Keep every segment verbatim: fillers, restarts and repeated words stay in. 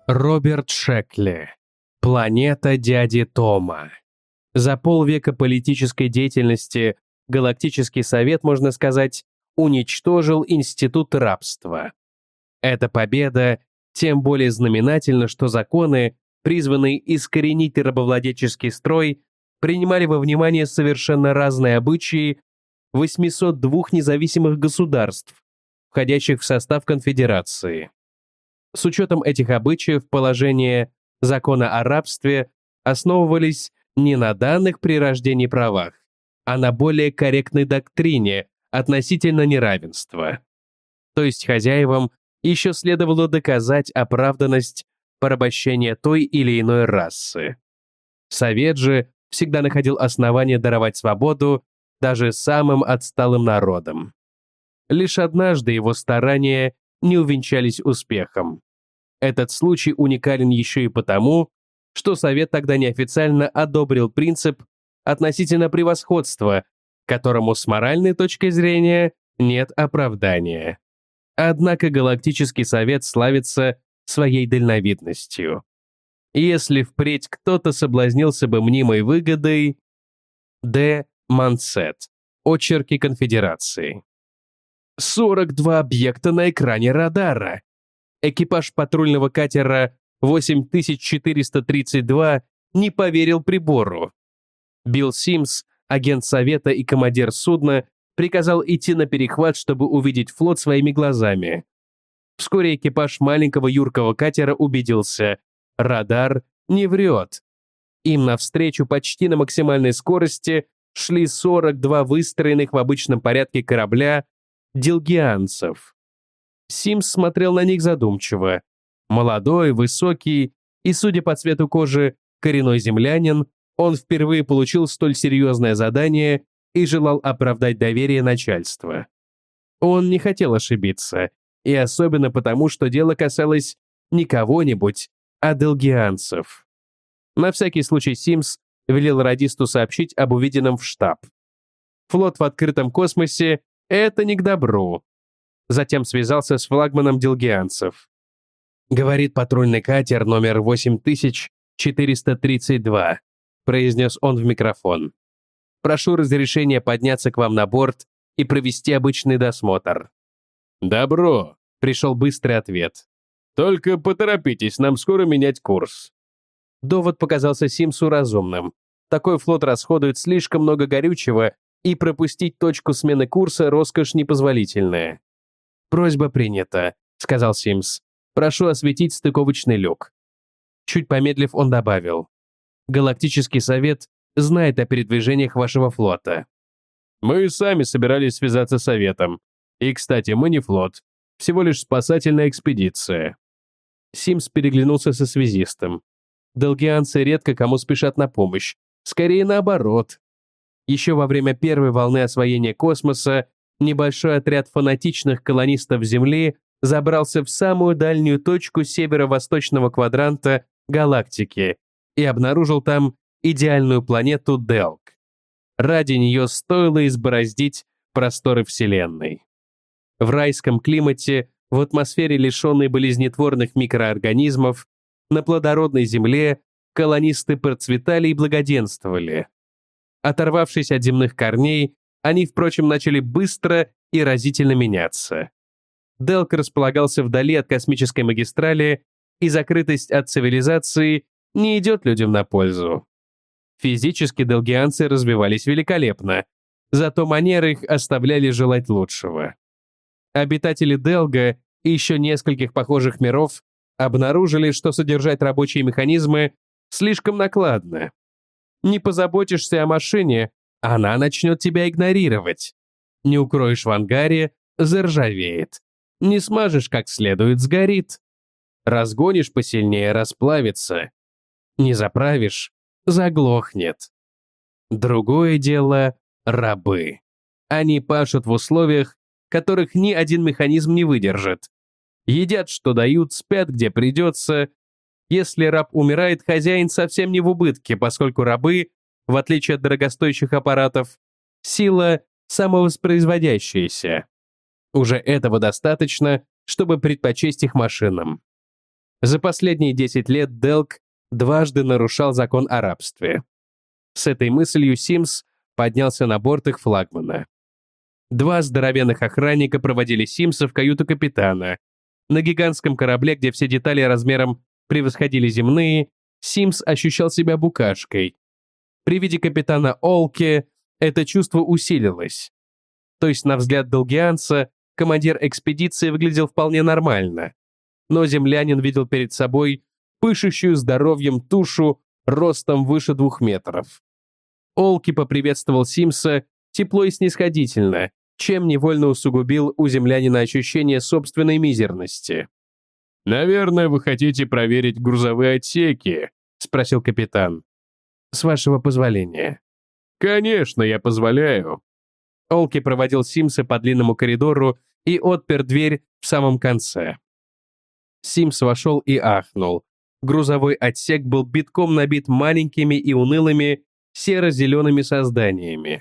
Роберт Шекли. Планета дяди Тома. За полвека политической деятельности Галактический совет, можно сказать, уничтожил институт рабства. Эта победа тем более знаменательна, что законы, призванные искоренить рабовладельческий строй, принимали во внимание совершенно разные обычаи восьмисот двух независимых государств, входящих в состав конфедерации. С учетом этих обычаев положения закона о рабстве основывались не на данных при рождении правах, а на более корректной доктрине относительно неравенства. То есть хозяевам еще следовало доказать оправданность порабощения той или иной расы. Совет же всегда находил основания даровать свободу даже самым отсталым народам. Лишь однажды его старания не увенчались успехом. Этот случай уникален еще и потому, что Совет тогда неофициально одобрил принцип относительно превосходства, которому с моральной точки зрения нет оправдания. Однако Галактический Совет славится своей дальновидностью. Если впредь кто-то соблазнился бы мнимой выгодой, Д. Мансет. Очерки Конфедерации. сорок два объекта на экране радара. Экипаж патрульного катера восемь тысяч четыреста тридцать два не поверил прибору. Билл Симс, агент Совета и командир судна, приказал идти на перехват, чтобы увидеть флот своими глазами. Вскоре экипаж маленького юркого катера убедился — радар не врет. Им навстречу почти на максимальной скорости шли сорок два выстроенных в обычном порядке корабля дилгианцев. Симс смотрел на них задумчиво. Молодой, высокий и, судя по цвету кожи, коренной землянин, он впервые получил столь серьезное задание и желал оправдать доверие начальства. Он не хотел ошибиться, и особенно потому, что дело касалось не кого-нибудь, а дилгианцев. На всякий случай Симс велел радисту сообщить об увиденном в штаб. Флот в открытом космосе — это не к добру. Затем связался с флагманом дилгианцев. «Говорит патрульный катер номер восемь тысяч четыреста тридцать два», произнес он в микрофон. «Прошу разрешения подняться к вам на борт и провести обычный досмотр». «Добро», — пришел быстрый ответ. «Только поторопитесь, нам скоро менять курс». Довод показался Симсу разумным. Такой флот расходует слишком много горючего, и пропустить точку смены курса — роскошь непозволительная. «Просьба принята», — сказал Симс. «Прошу осветить стыковочный люк». Чуть помедлив, он добавил. «Галактический совет знает о передвижениях вашего флота». «Мы сами собирались связаться с Советом. И, кстати, мы не флот, всего лишь спасательная экспедиция». Симс переглянулся со связистом. Дилгианцы редко кому спешат на помощь. Скорее наоборот. Еще во время первой волны освоения космоса небольшой отряд фанатичных колонистов Земли забрался в самую дальнюю точку северо-восточного квадранта галактики и обнаружил там идеальную планету Делк. Ради нее стоило избороздить просторы Вселенной. В райском климате, в атмосфере, лишенной болезнетворных микроорганизмов, на плодородной Земле колонисты процветали и благоденствовали. Оторвавшись от земных корней, они, впрочем, начали быстро и разительно меняться. Делк располагался вдали от космической магистрали, и закрытость от цивилизации не идет людям на пользу. Физически дилгианцы развивались великолепно, зато манеры их оставляли желать лучшего. Обитатели Делга и еще нескольких похожих миров обнаружили, что содержать рабочие механизмы слишком накладно. Не позаботишься о машине, она начнет тебя игнорировать. Не укроешь в ангаре — заржавеет. Не смажешь как следует — сгорит. Разгонишь посильнее — расплавится. Не заправишь — заглохнет. Другое дело — рабы. Они пашут в условиях, которых ни один механизм не выдержит. Едят, что дают, спят, где придется. Если раб умирает, хозяин совсем не в убытке, поскольку рабы, в отличие от дорогостоящих аппаратов, сила самовоспроизводящаяся. Уже этого достаточно, чтобы предпочесть их машинам. За последние десять лет Делк дважды нарушал закон о рабстве. С этой мыслью Симс поднялся на борт их флагмана. Два здоровенных охранника проводили Симса в каюту капитана. На гигантском корабле, где все детали размером превосходили земные, Симс ощущал себя букашкой. При виде капитана Олке это чувство усилилось. То есть, на взгляд Долгианца, командир экспедиции выглядел вполне нормально. Но землянин видел перед собой пышущую здоровьем тушу ростом выше двух метров. Олки поприветствовал Симса тепло и снисходительно, чем невольно усугубил у землянина ощущение собственной мизерности. «Наверное, вы хотите проверить грузовые отсеки?» — спросил капитан. «С вашего позволения». «Конечно, я позволяю». Олки проводил Симса по длинному коридору и отпер дверь в самом конце. Симс вошел и ахнул. Грузовой отсек был битком набит маленькими и унылыми серо-зелеными созданиями.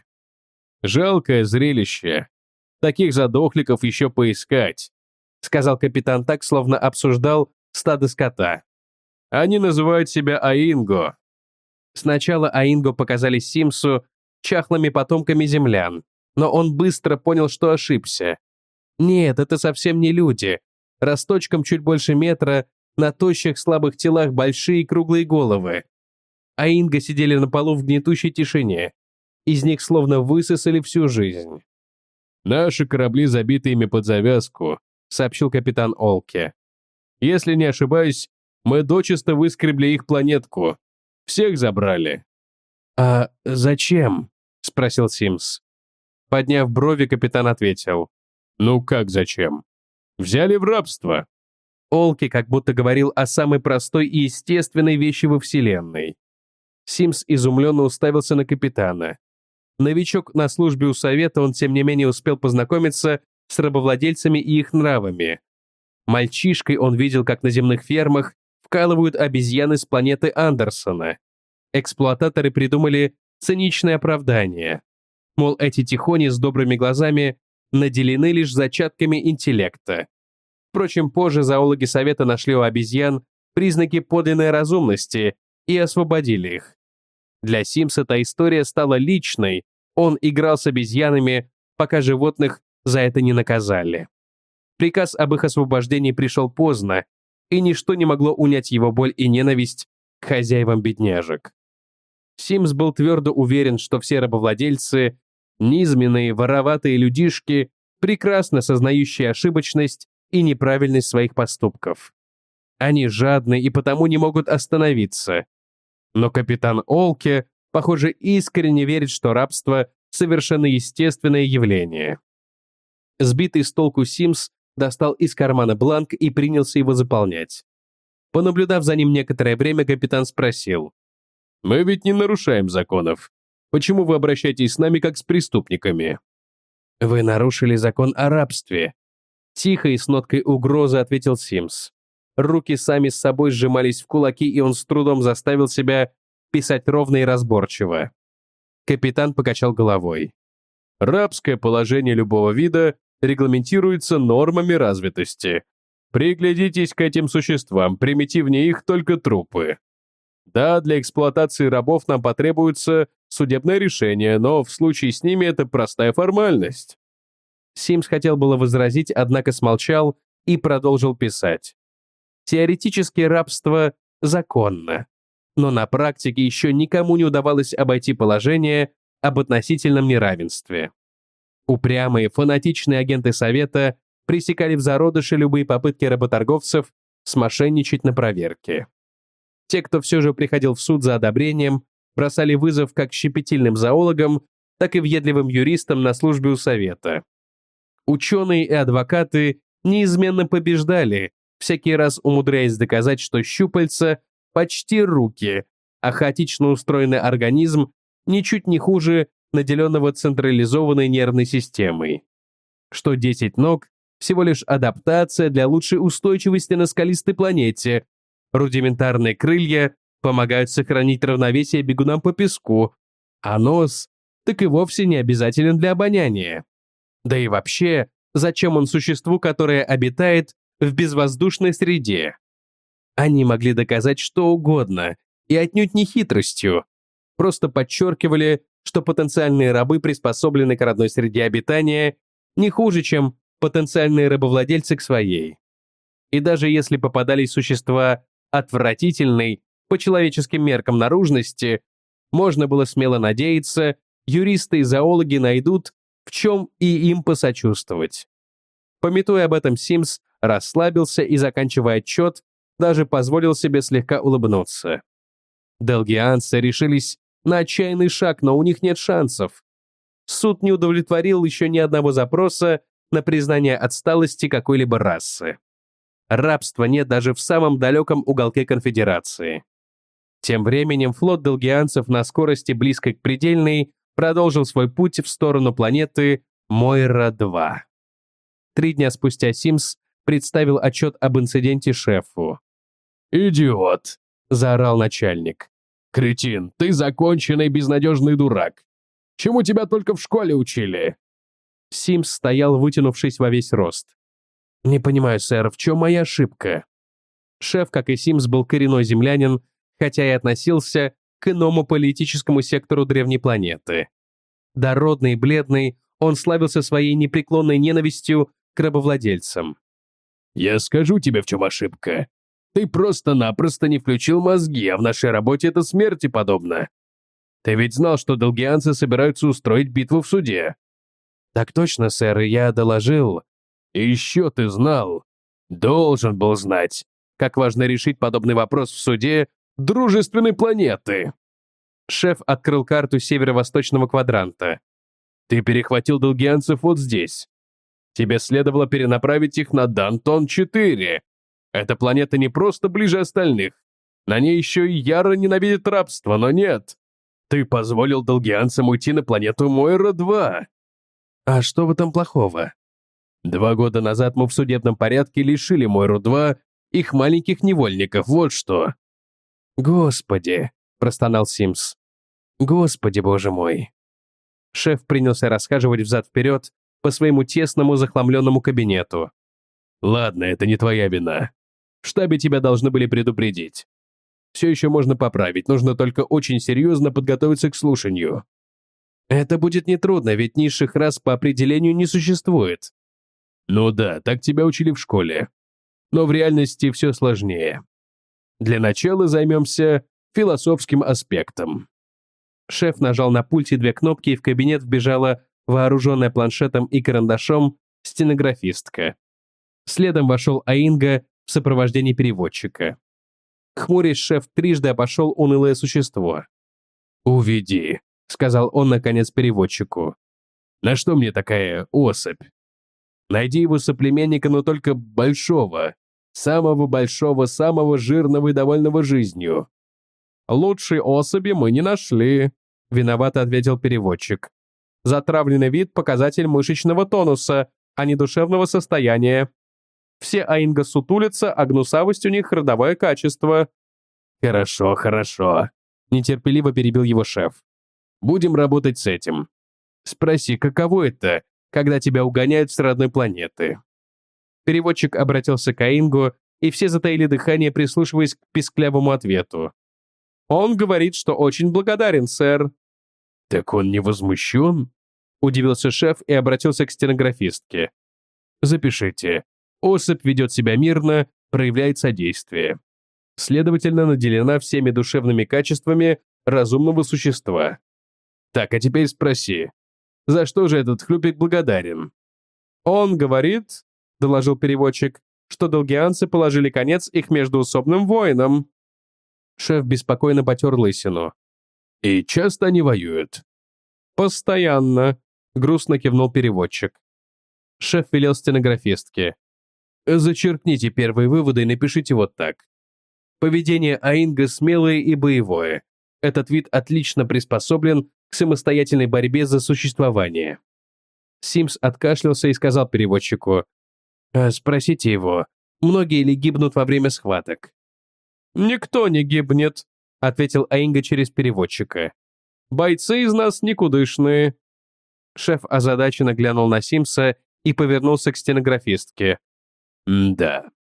«Жалкое зрелище. Таких задохликов еще поискать», — сказал капитан так, словно обсуждал стадо скота. «Они называют себя Аинго». Сначала Аинго показались Симсу чахлыми потомками землян, но он быстро понял, что ошибся. Нет, это совсем не люди. Росточком чуть больше метра, на тощих слабых телах большие круглые головы. Аинго сидели на полу в гнетущей тишине. Из них словно высосали всю жизнь. «Наши корабли забиты ими под завязку», — сообщил капитан Олке. «Если не ошибаюсь, мы дочисто выскребли их планетку. Всех забрали». «А зачем?» — спросил Симс. Подняв брови, капитан ответил. «Ну как зачем? Взяли в рабство». Олки как будто говорил о самой простой и естественной вещи во Вселенной. Симс изумленно уставился на капитана. Новичок на службе у Совета, он тем не менее успел познакомиться с рабовладельцами и их нравами. Мальчишкой он видел, как на земных фермах вкалывают обезьяны с планеты Андерсона. Эксплуататоры придумали циничное оправдание. Мол, эти тихони с добрыми глазами наделены лишь зачатками интеллекта. Впрочем, позже зоологи Совета нашли у обезьян признаки подлинной разумности и освободили их. Для Симса эта история стала личной, он играл с обезьянами, пока животных за это не наказали. Приказ об их освобождении пришел поздно, и ничто не могло унять его боль и ненависть к хозяевам бедняжек. Симс был твердо уверен, что все рабовладельцы, низменные, вороватые людишки, прекрасно сознающие ошибочность и неправильность своих поступков. Они жадны и потому не могут остановиться. Но капитан Олке, похоже, искренне верит, что рабство — совершенно естественное явление. Сбитый с толку Симс достал из кармана бланк и принялся его заполнять. Понаблюдав за ним некоторое время, капитан спросил. «Мы ведь не нарушаем законов. Почему вы обращаетесь с нами как с преступниками?» «Вы нарушили закон о рабстве», — тихо и с ноткой угрозы ответил Симс. Руки сами с собой сжимались в кулаки, и он с трудом заставил себя писать ровно и разборчиво. Капитан покачал головой. «Рабское положение любого вида регламентируется нормами развитости. Приглядитесь к этим существам, примитивнее их только трупы. Да, для эксплуатации рабов нам потребуется судебное решение, но в случае с ними это простая формальность». Симс хотел было возразить, однако смолчал и продолжил писать. Теоретически рабство законно, но на практике еще никому не удавалось обойти положение об относительном неравенстве. Упрямые, фанатичные агенты Совета пресекали в зародыше любые попытки работорговцев смошенничать на проверке. Те, кто все же приходил в суд за одобрением, бросали вызов как щепетильным зоологам, так и въедливым юристам на службе у Совета. Ученые и адвокаты неизменно побеждали, всякий раз умудряясь доказать, что щупальца почти руки, а хаотично устроенный организм ничуть не хуже наделенного централизованной нервной системой. Что десять ног — всего лишь адаптация для лучшей устойчивости на скалистой планете, рудиментарные крылья помогают сохранить равновесие бегунам по песку, а нос так и вовсе не обязателен для обоняния. Да и вообще, зачем он существу, которое обитает в безвоздушной среде? Они могли доказать что угодно, и отнюдь не хитростью. Просто подчеркивали, что потенциальные рабы приспособлены к родной среде обитания не хуже, чем потенциальные рабовладельцы к своей. И даже если попадались существа отвратительной, по человеческим меркам наружности, можно было смело надеяться, юристы и зоологи найдут, в чем и им посочувствовать. Памятуя об этом, Симс расслабился и, заканчивая отчет, даже позволил себе слегка улыбнуться. Делгианцы решились на отчаянный шаг, но у них нет шансов. Суд не удовлетворил еще ни одного запроса на признание отсталости какой-либо расы. Рабства нет даже в самом далеком уголке конфедерации. Тем временем флот делгианцев на скорости близкой к предельной продолжил свой путь в сторону планеты Мойра-два. Три дня спустя Симс представил отчет об инциденте шефу. «Идиот!» — заорал начальник. «Кретин, ты законченный безнадежный дурак. Чему тебя только в школе учили?» Симс стоял, вытянувшись во весь рост. «Не понимаю, сэр, в чем моя ошибка?» Шеф, как и Симс, был коренной землянин, хотя и относился к иному политическому сектору древней планеты. Дородный и бледный, он славился своей непреклонной ненавистью к рабовладельцам. «Я скажу тебе, в чем ошибка. Ты просто-напросто не включил мозги, а в нашей работе это смерти подобно. Ты ведь знал, что делгианцы собираются устроить битву в суде?» «Так точно, сэр, я доложил». «И еще ты знал, должен был знать, как важно решить подобный вопрос в суде дружественной планеты». Шеф открыл карту северо-восточного квадранта. «Ты перехватил делгианцев вот здесь. Тебе следовало перенаправить их на Дантон четыре. Эта планета не просто ближе остальных. На ней еще и яро ненавидит рабство, но нет. Ты позволил делгианцам уйти на планету Мойра-два». «А что в этом плохого?» «Два года назад мы в судебном порядке лишили Мойру-два их маленьких невольников, вот что». «Господи», — простонал Симс. «Господи, боже мой». Шеф принялся расхаживать взад-вперед по своему тесному захламленному кабинету. «Ладно, это не твоя вина. В штабе тебя должны были предупредить. Все еще можно поправить, нужно только очень серьезно подготовиться к слушанию». «Это будет нетрудно, ведь низших рас по определению не существует». «Ну да, так тебя учили в школе. Но в реальности все сложнее. Для начала займемся философским аспектом». Шеф нажал на пульте две кнопки, и в кабинет вбежала вооруженная планшетом и карандашом стенографистка. Следом вошел Аинга в сопровождении переводчика. Хмурясь, шеф трижды обошел унылое существо. «Уведи», — сказал он, наконец, переводчику. «На что мне такая особь? Найди его соплеменника, но только большого, самого большого, самого жирного и довольного жизнью». «Лучшей особи мы не нашли», — виновато ответил переводчик. «Затравленный вид — показатель мышечного тонуса, а не душевного состояния. Все аинга сутулятся, а гнусавость у них — родовое качество». «Хорошо, хорошо», — нетерпеливо перебил его шеф. «Будем работать с этим. Спроси, каково это, когда тебя угоняют с родной планеты?» Переводчик обратился к Аингу, и все затаили дыхание, прислушиваясь к писклявому ответу. «Он говорит, что очень благодарен, сэр». «Так он не возмущен?» — удивился шеф и обратился к стенографистке. «Запишите. Особь ведет себя мирно, проявляет содействие. Следовательно, наделена всеми душевными качествами разумного существа. Так, а теперь спроси, за что же этот хлюпик благодарен?» «Он говорит, — доложил переводчик, — что долгианцы положили конец их междоусобным войнам». Шеф беспокойно потер лысину. «И часто они воюют?» «Постоянно», — грустно кивнул переводчик. Шеф велел стенографистке. «Зачеркните первые выводы и напишите вот так. Поведение аинга смелое и боевое. Этот вид отлично приспособлен к самостоятельной борьбе за существование». Симс откашлялся и сказал переводчику. «Спросите его, многие ли гибнут во время схваток?» «Никто не гибнет», — ответил Аинга через переводчика. «Бойцы из нас никудышные». Шеф озадаченно глянул на Симса и повернулся к стенографистке. «Да,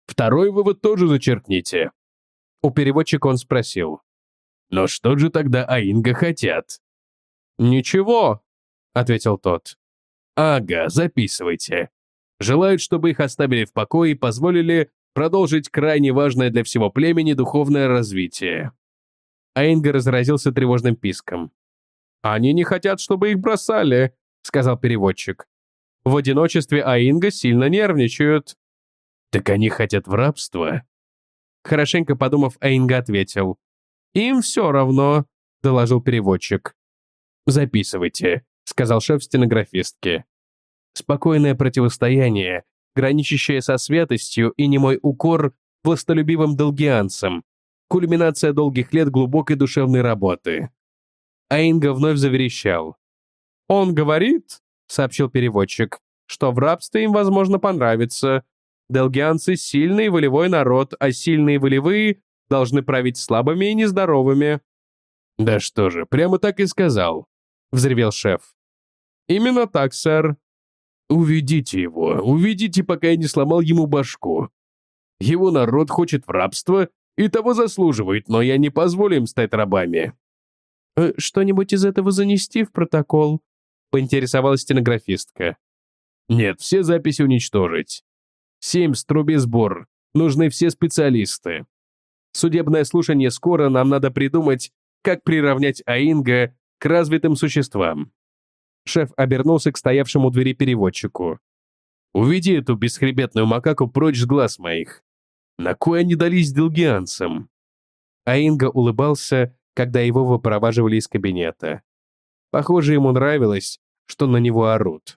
Второй вывод тоже зачеркните». У переводчика он спросил. «Но что же тогда Аинга хотят?» «Ничего», — ответил тот. «Ага, записывайте. Желают, чтобы их оставили в покое и позволили продолжить крайне важное для всего племени духовное развитие». Аинга разразился тревожным писком. «Они не хотят, чтобы их бросали», — сказал переводчик. «В одиночестве Аинга сильно нервничают». «Так они хотят в рабство?» Хорошенько подумав, Аинга ответил. «Им все равно», — доложил переводчик. «Записывайте», — сказал шеф стенографистки. «Спокойное противостояние, граничащее со святостью и немой укор властолюбивым долгианцам, кульминация долгих лет глубокой душевной работы». Аинга вновь заверещал. «Он говорит», — сообщил переводчик, «что в рабстве им, возможно, понравится. Делгианцы — сильный волевой народ, а сильные волевые должны править слабыми и нездоровыми». «Да что же, прямо так и сказал», — взревел шеф. «Именно так, сэр». «Уведите его, уведите, пока я не сломал ему башку. Его народ хочет в рабство и того заслуживает, но я не позволю им стать рабами». «Что-нибудь из этого занести в протокол?» — поинтересовалась стенографистка. «Нет, все записи уничтожить. Семь, струби сбор. Нужны все специалисты. Судебное слушание скоро, нам надо придумать, как приравнять Аинга к развитым существам». Шеф обернулся к стоявшему у двери переводчику. «Уведи эту бесхребетную макаку прочь с глаз моих. На кой они дались делгианцам?» Аинга улыбался, когда его выпроваживали из кабинета. Похоже, ему нравилось, что на него орут.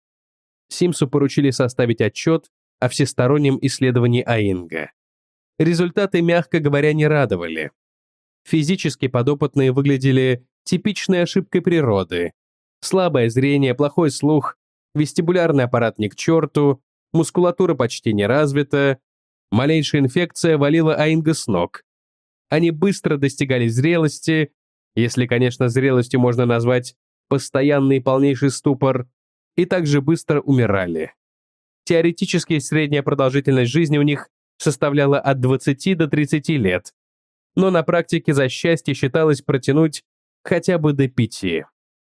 Симсу поручили составить отчет о всестороннем исследовании Аинга. Результаты, мягко говоря, не радовали. Физически подопытные выглядели типичной ошибкой природы. Слабое зрение, плохой слух, вестибулярный аппарат ни к черту, мускулатура почти не развита, малейшая инфекция валила Аинга с ног. Они быстро достигали зрелости, если, конечно, зрелостью можно назвать постоянный и полнейший ступор, и также быстро умирали. Теоретически средняя продолжительность жизни у них составляла от двадцати до тридцати лет, но на практике за счастье считалось протянуть хотя бы до пяти.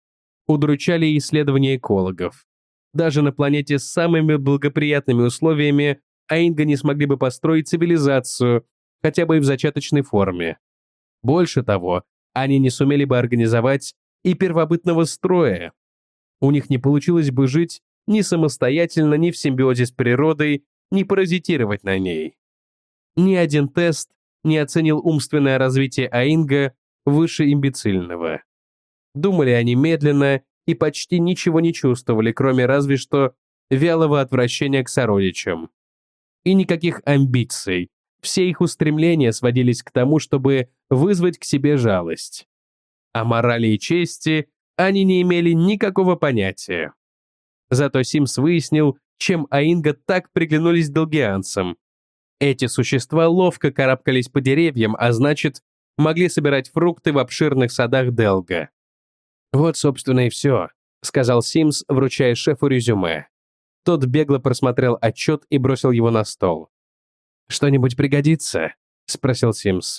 Удручали исследования экологов. Даже на планете с самыми благоприятными условиями Аинга не смогли бы построить цивилизацию, хотя бы и в зачаточной форме. Больше того, они не сумели бы организовать и первобытного строя. У них не получилось бы жить ни самостоятельно, ни в симбиозе с природой, ни паразитировать на ней. Ни один тест не оценил умственное развитие Аинга выше имбецильного. Думали они медленно и почти ничего не чувствовали, кроме разве что вялого отвращения к сородичам. И никаких амбиций. Все их устремления сводились к тому, чтобы вызвать к себе жалость. О морали и чести они не имели никакого понятия. Зато Симс выяснил, чем Аинга так приглянулись долгианцам. Эти существа ловко карабкались по деревьям, а значит, могли собирать фрукты в обширных садах Делга. «Вот, собственно, и все», — сказал Симс, вручая шефу резюме. Тот бегло просмотрел отчет и бросил его на стол. «Что-нибудь пригодится?» — спросил Симс.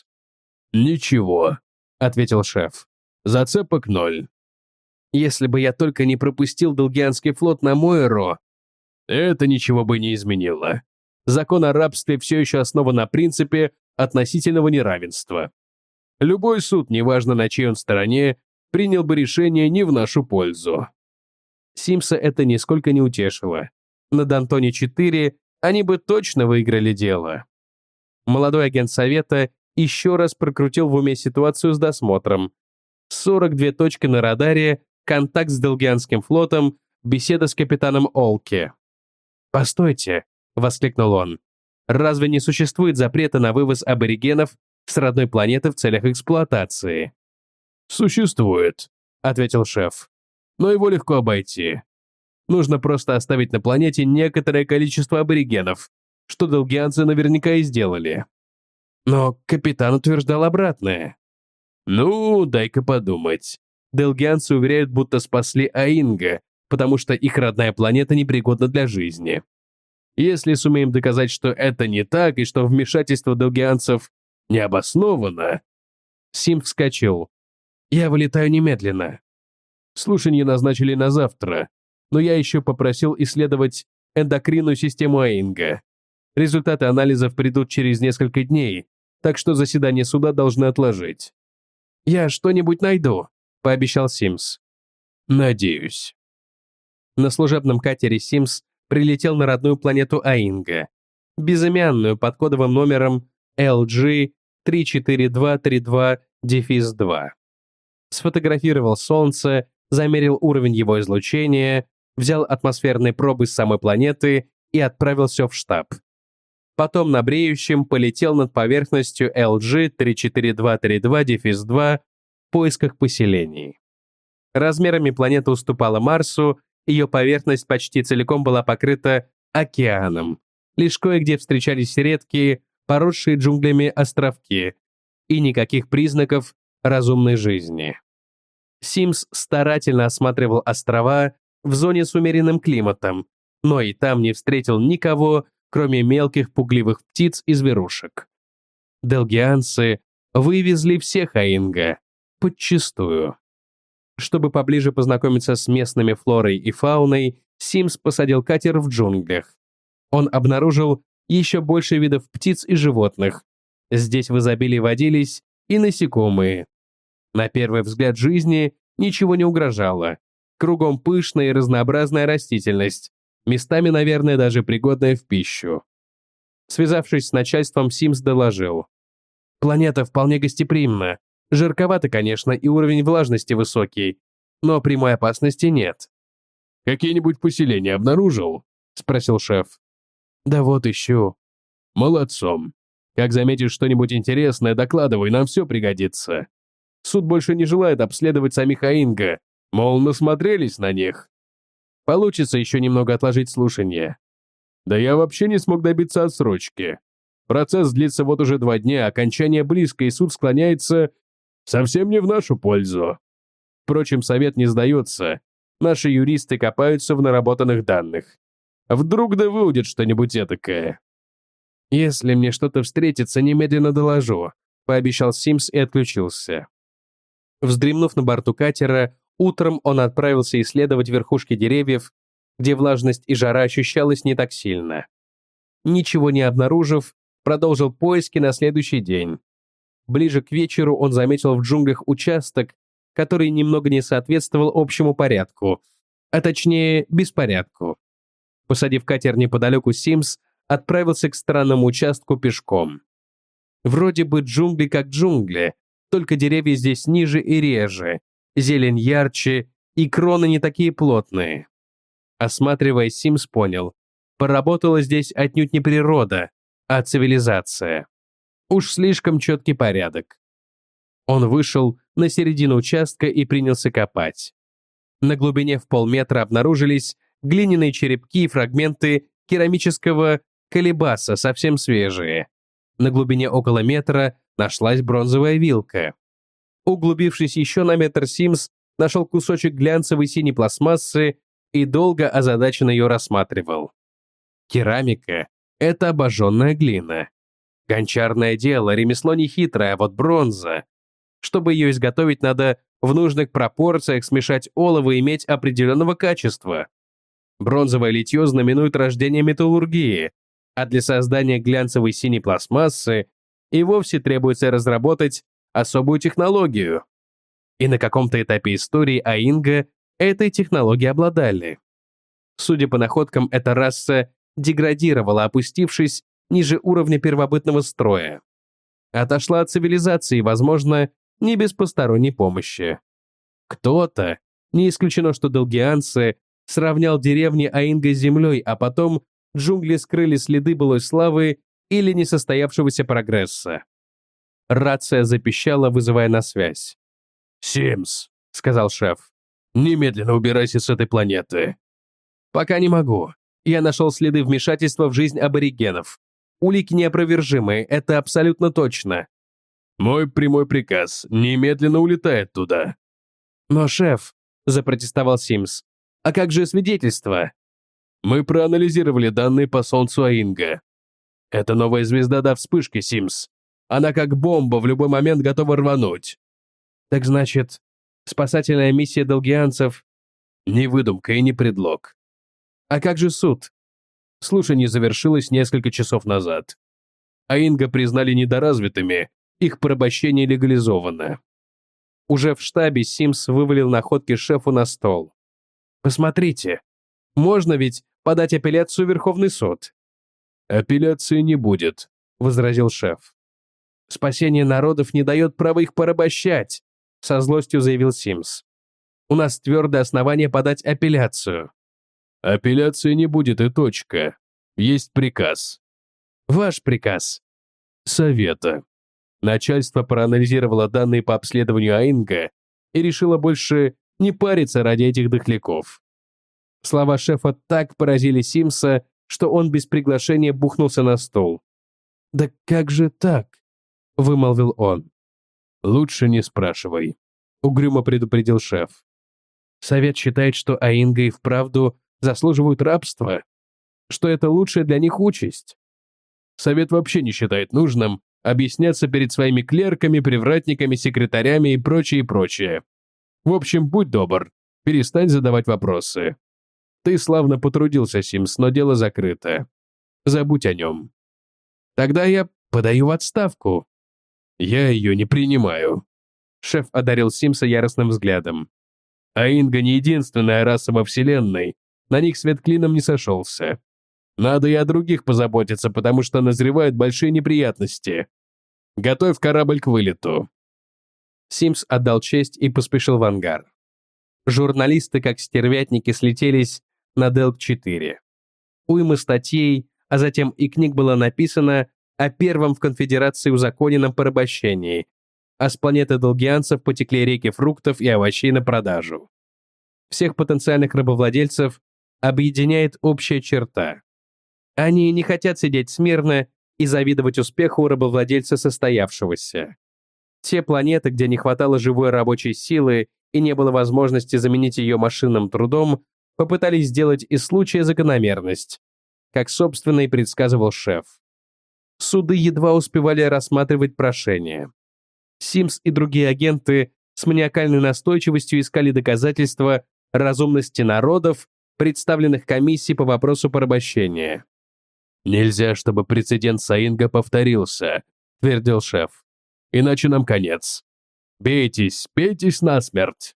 «Ничего», — ответил шеф. «Зацепок ноль». «Если бы я только не пропустил Делгианский флот на Мойро...» «Это ничего бы не изменило. Закон о рабстве все еще основан на принципе относительного неравенства. Любой суд, неважно на чьей он стороне, принял бы решение не в нашу пользу». Симса это нисколько не утешило. На Д'Антоне четыре они бы точно выиграли дело. Молодой агент совета еще раз прокрутил в уме ситуацию с досмотром. сорок две точки на радаре, контакт с Делгианским флотом, беседа с капитаном Олки. «Постойте», — воскликнул он, — «разве не существует запрета на вывоз аборигенов с родной планеты в целях эксплуатации?» «Существует», — ответил шеф. «Но его легко обойти. Нужно просто оставить на планете некоторое количество аборигенов, что делгианцы наверняка и сделали». Но капитан утверждал обратное. «Ну, дай-ка подумать. Делгианцы уверяют, будто спасли Аинга, потому что их родная планета непригодна для жизни. Если сумеем доказать, что это не так и что вмешательство делгианцев не обосновано...» Сим вскочил. «Я вылетаю немедленно». Слушание назначили на завтра, но я еще попросил исследовать эндокринную систему Аинга. Результаты анализов придут через несколько дней, так что заседание суда должны отложить. «Я что-нибудь найду», — пообещал Симс. «Надеюсь». На служебном катере Симс прилетел на родную планету Аинга, безымянную под кодовым номером эл джи три четыре два три два два. Сфотографировал Солнце, замерил уровень его излучения, взял атмосферные пробы с самой планеты и отправил все в штаб. Потом на бреющем полетел над поверхностью эл джи три четыре два три два два в поисках поселений. Размерами планета уступала Марсу, ее поверхность почти целиком была покрыта океаном. Лишь кое-где встречались редкие, поросшие джунглями островки, и никаких признаков разумной жизни. Симс старательно осматривал острова в зоне с умеренным климатом, но и там не встретил никого, кроме мелких пугливых птиц и зверушек. Делгианцы вывезли всех Аинга, подчистую. Чтобы поближе познакомиться с местными флорой и фауной, Симс посадил катер в джунглях. Он обнаружил еще больше видов птиц и животных. Здесь в изобилии водились и насекомые. На первый взгляд жизни ничего не угрожало. Кругом пышная и разнообразная растительность, местами, наверное, даже пригодная в пищу. Связавшись с начальством, Симс доложил. «Планета вполне гостеприимна. Жарковато, конечно, и уровень влажности высокий, но прямой опасности нет». «Какие-нибудь поселения обнаружил?» — спросил шеф. «Да вот ищу». «Молодцом. Как заметишь что-нибудь интересное, докладывай, нам все пригодится. Суд больше не желает обследовать самих Аинга, мол, насмотрелись на них. Получится еще немного отложить слушание». «Да я вообще не смог добиться отсрочки. Процесс длится вот уже два дня, окончание близко, и суд склоняется совсем не в нашу пользу. Впрочем, совет не сдается. Наши юристы копаются в наработанных данных. Вдруг да выудят что-нибудь этакое». «Если мне что-то встретится, немедленно доложу», — пообещал Симс и отключился. Вздремнув на борту катера, утром он отправился исследовать верхушки деревьев, где влажность и жара ощущалась не так сильно. Ничего не обнаружив, продолжил поиски на следующий день. Ближе к вечеру он заметил в джунглях участок, который немного не соответствовал общему порядку, а точнее беспорядку. Посадив катер неподалеку, Симс отправился к странному участку пешком. Вроде бы джунгли как джунгли, только деревья здесь ниже и реже, зелень ярче и кроны не такие плотные. Осматривая, Симс понял, поработала здесь отнюдь не природа, а цивилизация. Уж слишком четкий порядок. Он вышел на середину участка и принялся копать. На глубине в полметра обнаружились глиняные черепки и фрагменты керамического колебаса, совсем свежие. На глубине около метра нашлась бронзовая вилка. Углубившись еще на метр, Симс нашел кусочек глянцевой синей пластмассы и долго озадаченно ее рассматривал. Керамика — это обожженная глина. Гончарное дело, ремесло нехитрое, а вот бронза. Чтобы ее изготовить, надо в нужных пропорциях смешать олово и медь определенного качества. Бронзовое литье знаменует рождение металлургии, а для создания глянцевой синей пластмассы и вовсе требуется разработать особую технологию. И на каком-то этапе истории Аинга этой технологией обладали. Судя по находкам, эта раса деградировала, опустившись ниже уровня первобытного строя. Отошла от цивилизации, возможно, не без посторонней помощи. Кто-то, не исключено, что делгианцы, сравнял деревни Аинга с землей, а потом джунгли скрыли следы былой славы или несостоявшегося прогресса. Рация запищала, вызывая на связь. «Симс», — сказал шеф, — «немедленно убирайся с этой планеты». «Пока не могу. Я нашел следы вмешательства в жизнь аборигенов. Улики неопровержимые, это абсолютно точно». «Мой прямой приказ — немедленно улетай оттуда». «Но, шеф», — запротестовал Симс, — «а как же свидетельства?» Мы проанализировали данные по Солнцу Аинга. Это новая звезда до вспышки, Симс. Она как бомба в любой момент готова рвануть. Так значит, спасательная миссия долгианцев — не выдумка и не предлог. А как же суд? Слушание завершилось несколько часов назад. Аинга признали недоразвитыми, их порабощение легализовано. Уже в штабе Симс вывалил находки шефу на стол. Посмотрите, можно ведь подать апелляцию в Верховный суд. Апелляции не будет, возразил шеф. Спасение народов не дает права их порабощать, со злостью заявил Симс. У нас твердое основание подать апелляцию. Апелляции не будет и точка. Есть приказ. Ваш приказ. Совета. Начальство проанализировало данные по обследованию Аинга и решило больше не париться ради этих дохляков. Слова шефа так поразили Симса, что он без приглашения бухнулся на стол. «Да как же так?» — вымолвил он. «Лучше не спрашивай», — угрюмо предупредил шеф. Совет считает, что Аинга и вправду заслуживают рабства, что это лучшая для них участь. Совет вообще не считает нужным объясняться перед своими клерками, привратниками, секретарями и прочее, и прочее. В общем, будь добр, перестань задавать вопросы. Ты славно потрудился, Симс, но дело закрыто. Забудь о нем. Тогда я подаю в отставку. Я ее не принимаю. Шеф одарил Симса яростным взглядом. Аинга не единственная раса во Вселенной, на них свет клином не сошелся. Надо и о других позаботиться, потому что назревают большие неприятности. Готовь корабль к вылету. Симс отдал честь и поспешил в ангар. Журналисты, как стервятники, слетелись на Делк четыре. Уйма статей, а затем и книг было написано о первом в конфедерации узаконенном порабощении, а с планеты долгианцев потекли реки фруктов и овощей на продажу. Всех потенциальных рабовладельцев объединяет общая черта. Они не хотят сидеть смирно и завидовать успеху рабовладельца состоявшегося. Те планеты, где не хватало живой рабочей силы и не было возможности заменить ее машинным трудом, попытались сделать из случая закономерность, как собственно и предсказывал шеф. Суды едва успевали рассматривать прошения. Симс и другие агенты с маниакальной настойчивостью искали доказательства разумности народов, представленных комиссией по вопросу порабощения. «Нельзя, чтобы прецедент Саинга повторился», — твердил шеф. «Иначе нам конец. Бейтесь, бейтесь насмерть».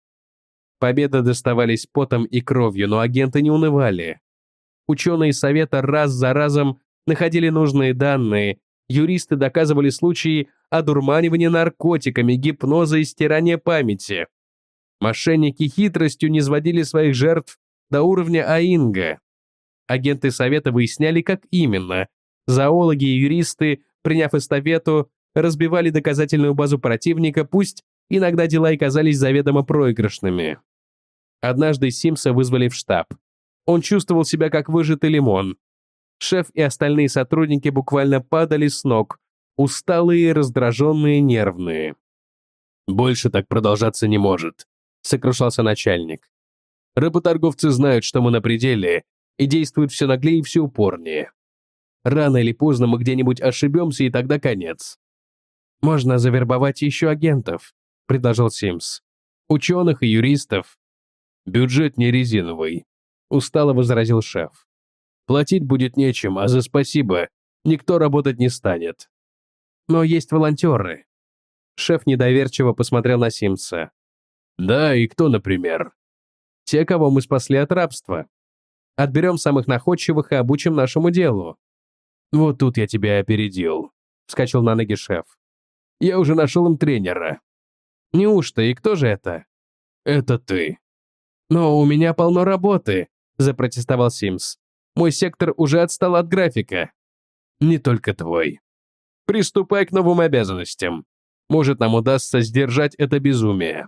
Победы доставались потом и кровью, но агенты не унывали. Ученые совета раз за разом находили нужные данные, юристы доказывали случаи одурманивания наркотиками, гипноза и стирания памяти. Мошенники хитростью низводили своих жертв до уровня Аинга. Агенты совета выясняли, как именно. Зоологи и юристы, приняв эстафету, разбивали доказательную базу противника, пусть иногда дела и казались заведомо проигрышными. Однажды Симса вызвали в штаб. Он чувствовал себя как выжатый лимон. Шеф и остальные сотрудники буквально падали с ног, усталые, раздраженные, нервные. «Больше так продолжаться не может», — сокрушался начальник. «Рыботорговцы знают, что мы на пределе, и действуют все наглее и все упорнее. Рано или поздно мы где-нибудь ошибемся, и тогда конец». «Можно завербовать еще агентов», — предложил Симс. «Ученых и юристов». «Бюджет не резиновый», — устало возразил шеф. «Платить будет нечем, а за спасибо никто работать не станет». «Но есть волонтеры». Шеф недоверчиво посмотрел на Симса. «Да, и кто, например?» «Те, кого мы спасли от рабства. Отберем самых находчивых и обучим нашему делу». «Вот тут я тебя опередил», — вскочил на ноги шеф. «Я уже нашел им тренера». «Неужто? И кто же это?» «Это ты». «Но у меня полно работы», — запротестовал Симс. «Мой сектор уже отстал от графика». «Не только твой. Приступай к новым обязанностям. Может, нам удастся сдержать это безумие».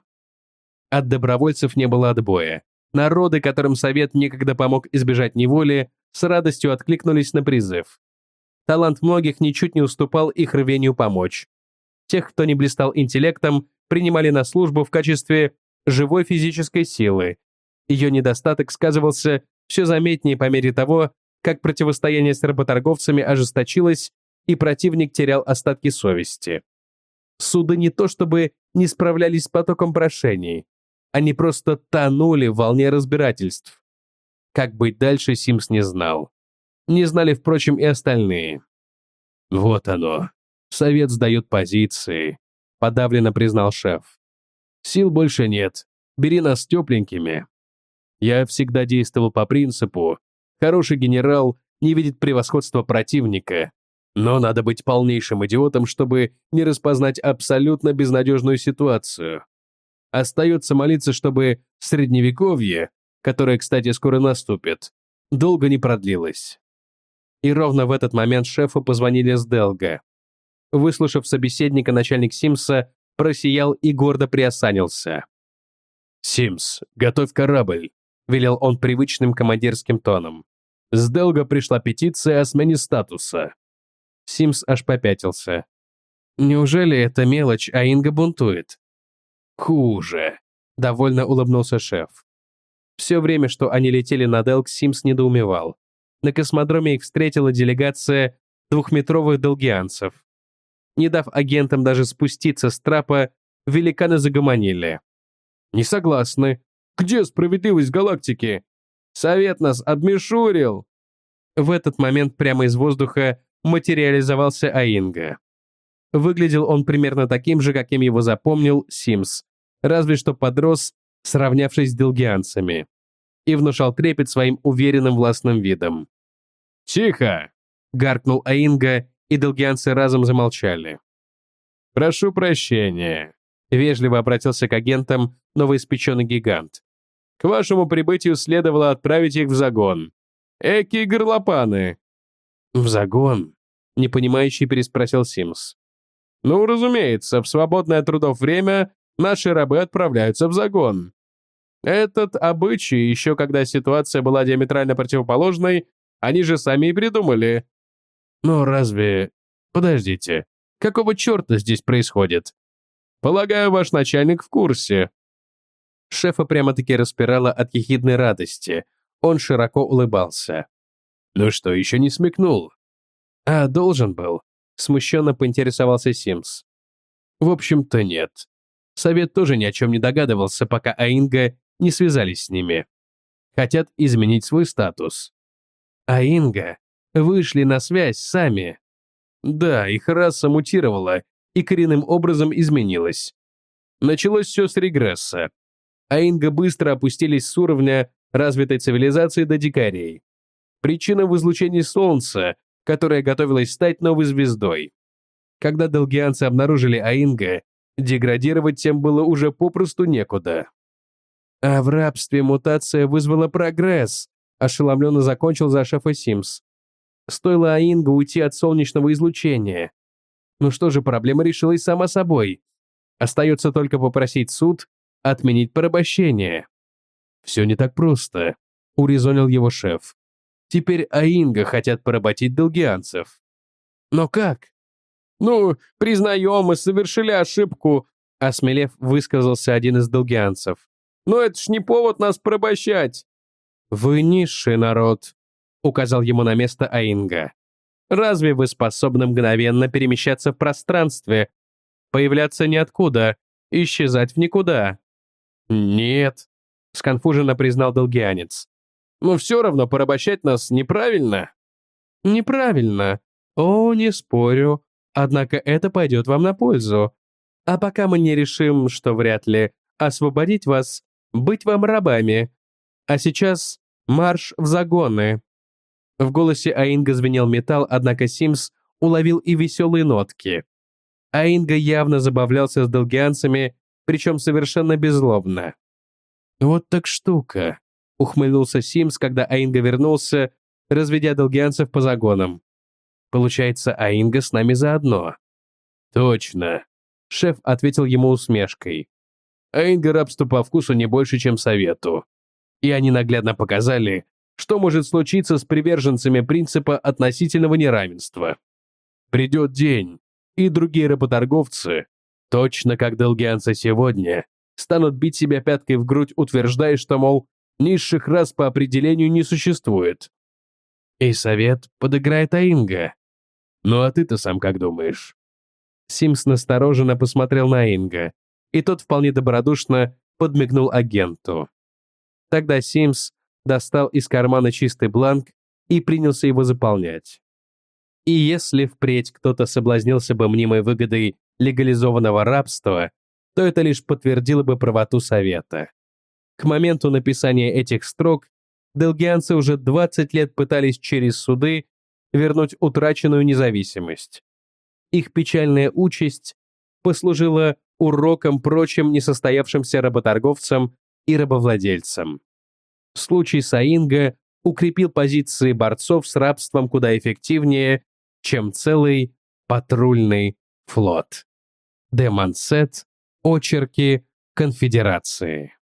От добровольцев не было отбоя. Народы, которым Совет некогда помог избежать неволи, с радостью откликнулись на призыв. Талант многих ничуть не уступал их рвению помочь. Тех, кто не блистал интеллектом, принимали на службу в качестве живой физической силы. Ее недостаток сказывался все заметнее по мере того, как противостояние с работорговцами ожесточилось, и противник терял остатки совести. Суды не то чтобы не справлялись с потоком прошений, они просто тонули в волне разбирательств. Как быть дальше, Симс не знал. Не знали, впрочем, и остальные. «Вот оно. Совет сдает позиции», — подавленно признал шеф. «Сил больше нет. Бери нас тепленькими». Я всегда действовал по принципу: хороший генерал не видит превосходства противника, но надо быть полнейшим идиотом, чтобы не распознать абсолютно безнадежную ситуацию. Остается молиться, чтобы средневековье, которое, кстати, скоро наступит, долго не продлилось. И ровно в этот момент шефу позвонили с Делга. Выслушав собеседника, начальник Симса просиял и гордо приосанился. «Симс, готовь корабль», — велел он привычным командирским тоном. «С Делга пришла петиция о смене статуса». Симс аж попятился. «Неужели это мелочь, а Инга бунтует?» «Хуже», — довольно улыбнулся шеф. Все время, что они летели на Делг, Симс недоумевал. На космодроме их встретила делегация двухметровых делгианцев. Не дав агентам даже спуститься с трапа, великаны загомонили. «Не согласны. Где справедливость галактики? Совет нас обмешурил!» В этот момент прямо из воздуха материализовался Аинга. Выглядел он примерно таким же, каким его запомнил Симс, разве что подрос, сравнявшись с делгианцами, и внушал трепет своим уверенным властным видом. «Тихо!» — гаркнул Аинга, и делгианцы разом замолчали. «Прошу прощения», — вежливо обратился к агентам новоиспеченный гигант. «К вашему прибытию следовало отправить их в загон. Эки горлопаны!» «В загон?» — непонимающий переспросил Симс. «Ну, разумеется, в свободное от трудов время наши рабы отправляются в загон. Этот обычай, еще когда ситуация была диаметрально противоположной, они же сами и придумали». «Но разве... Подождите, какого черта здесь происходит?» «Полагаю, ваш начальник в курсе». Шефа прямо-таки распирало от ехидной радости. Он широко улыбался. «Ну что, еще не смекнул?» «А, должен был», — смущенно поинтересовался Симс. «В общем-то, нет. Совет тоже ни о чем не догадывался, пока Аинга не связались с ними. Хотят изменить свой статус. Аинга вышли на связь сами. Да, их раса мутировала и коренным образом изменилась. Началось все с регресса. Аинга быстро опустились с уровня развитой цивилизации до дикарей. Причина в излучении Солнца, которая готовилась стать новой звездой. Когда делгианцы обнаружили Аинга, деградировать тем было уже попросту некуда. А в рабстве мутация вызвала прогресс, ошеломленно закончил за шефа Симс. Стоило Аинга уйти от солнечного излучения. Ну что же, проблема решилась сама собой. Остается только попросить суд отменить порабощение. Все не так просто, урезонил его шеф. Теперь Аинга хотят поработить делгианцев. Но как? Ну, признаем, мы совершили ошибку, осмелев, высказался один из делгианцев. Но это ж не повод нас порабощать. Вы низший народ, указал ему на место Аинга. Разве вы способны мгновенно перемещаться в пространстве, появляться ниоткуда, исчезать в никуда? Нет, сконфуженно признал делгианец. Но все равно порабощать нас неправильно. Неправильно. О, не спорю. Однако это пойдет вам на пользу. А пока мы не решим, что вряд ли, освободить вас, быть вам рабами. А сейчас марш в загоны. В голосе Аинга звенел металл, однако Симс уловил и веселые нотки. Аинга явно забавлялся с делгианцами, причем совершенно беззлобно. «Вот так штука», — ухмыльнулся Симс, когда Аинга вернулся, разведя делгианцев по загонам. «Получается, Аинга с нами заодно». «Точно», — шеф ответил ему усмешкой. «Аинга рабство по вкусу не больше, чем совету. И они наглядно показали, что может случиться с приверженцами принципа относительного неравенства. Придет день, и другие работорговцы, точно как делгианцы сегодня, станут бить себя пяткой в грудь, утверждая, что, мол, Низших рас по определению не существует. И совет подыграет Аинга. Ну а ты-то сам как думаешь? Симс настороженно посмотрел на Инга, и тот вполне добродушно подмигнул агенту. Тогда Симс достал из кармана чистый бланк и принялся его заполнять. И если впредь кто-то соблазнился бы мнимой выгодой легализованного рабства, то это лишь подтвердило бы правоту совета. К моменту написания этих строк делгианцы уже двадцать лет пытались через суды вернуть утраченную независимость. Их печальная участь послужила уроком прочим несостоявшимся работорговцам и рабовладельцам. Случай с Аинга укрепил позиции борцов с рабством куда эффективнее, чем целый патрульный флот. Де Монсет. Очерки Конфедерации.